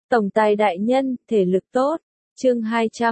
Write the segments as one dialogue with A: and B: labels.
A: Tổng tài đại nhân, thể lực tốt. Chương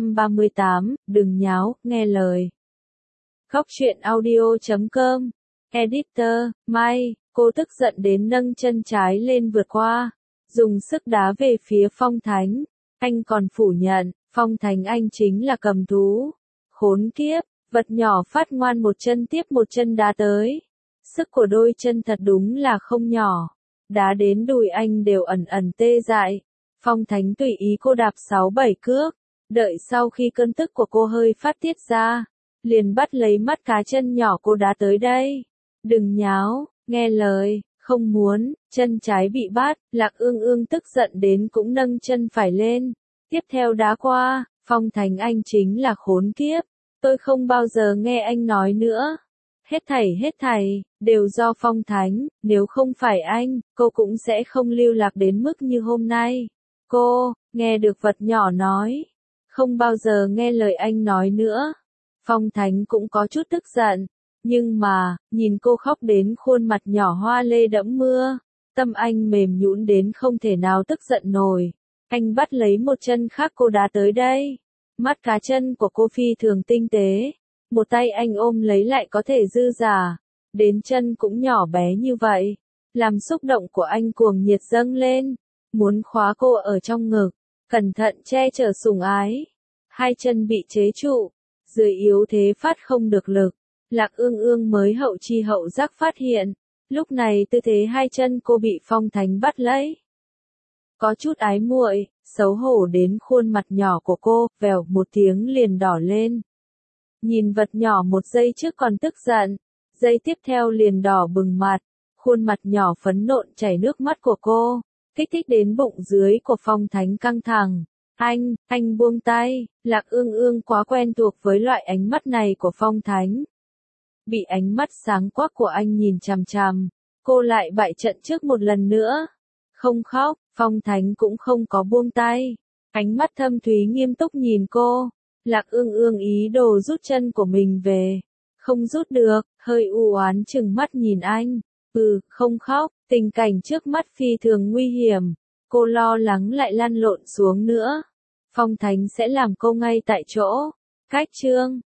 A: 238, đừng nháo, nghe lời. Khóc chuyện audio.com. Editor, Mai, cô tức giận đến nâng chân trái lên vượt qua, dùng sức đá về phía Phong Thánh. Anh còn phủ nhận, Phong Thánh anh chính là cầm thú. Khốn kiếp, vật nhỏ phát ngoan một chân tiếp một chân đá tới. Sức của đôi chân thật đúng là không nhỏ. Đá đến đùi anh đều ẩn ẩn tê dại. Phong Thánh tùy ý cô đạp 6-7 cước. Đợi sau khi cơn tức của cô hơi phát tiết ra, liền bắt lấy mắt cá chân nhỏ cô đá tới đây. Đừng nháo, nghe lời, không muốn, chân trái bị bắt, Lạc Ương Ương tức giận đến cũng nâng chân phải lên. Tiếp theo đá qua, Phong Thánh anh chính là khốn kiếp. Tôi không bao giờ nghe anh nói nữa. Hết thảy, đều do Phong Thánh, nếu không phải anh, cô cũng sẽ không lưu lạc đến mức như hôm nay. Cô, nghe được vật nhỏ nói, không bao giờ nghe lời anh nói nữa. Phong Thánh cũng có chút tức giận, nhưng mà, nhìn cô khóc đến khuôn mặt nhỏ hoa lê đẫm mưa, tâm anh mềm nhũn đến không thể nào tức giận nổi. Anh bắt lấy một chân khác cô đá tới đây. Mắt cá chân của cô phi thường tinh tế, một tay anh ôm lấy lại có thể dư dả, đến chân cũng nhỏ bé như vậy, làm xúc động của anh cuồng nhiệt dâng lên, muốn khóa cô ở trong ngực, cẩn thận che chở sủng ái. Hai chân bị chế trụ, dưới yếu thế phát không được lực, Lạc Ương Ương mới hậu chi hậu giác phát hiện, lúc này tư thế hai chân cô bị Phong Thánh bắt lấy. Có chút ái muội, xấu hổ đến khuôn mặt nhỏ của cô, vèo một tiếng liền đỏ lên. Nhìn vật nhỏ một giây trước còn tức giận, giây tiếp theo liền đỏ bừng mặt, khuôn mặt nhỏ phấn nộn chảy nước mắt của cô, kích thích đến bụng dưới của Phong Thánh căng thẳng. Anh buông tay, Lạc Ương Ương quá quen thuộc với loại ánh mắt này của Phong Thánh. Bị ánh mắt sáng quắc của anh nhìn chằm chằm, cô lại bại trận trước một lần nữa. Không khóc, Phong Thánh cũng không có buông tay. Ánh mắt thâm thúy nghiêm túc nhìn cô. Lạc Ương Ương ý đồ rút chân của mình về. Không rút được, hơi u oán chừng mắt nhìn anh. Không khóc, tình cảnh trước mắt phi thường nguy hiểm. Cô lo lắng lại lăn lộn xuống nữa. Phong Thánh sẽ làm cô ngay tại chỗ. Cách chương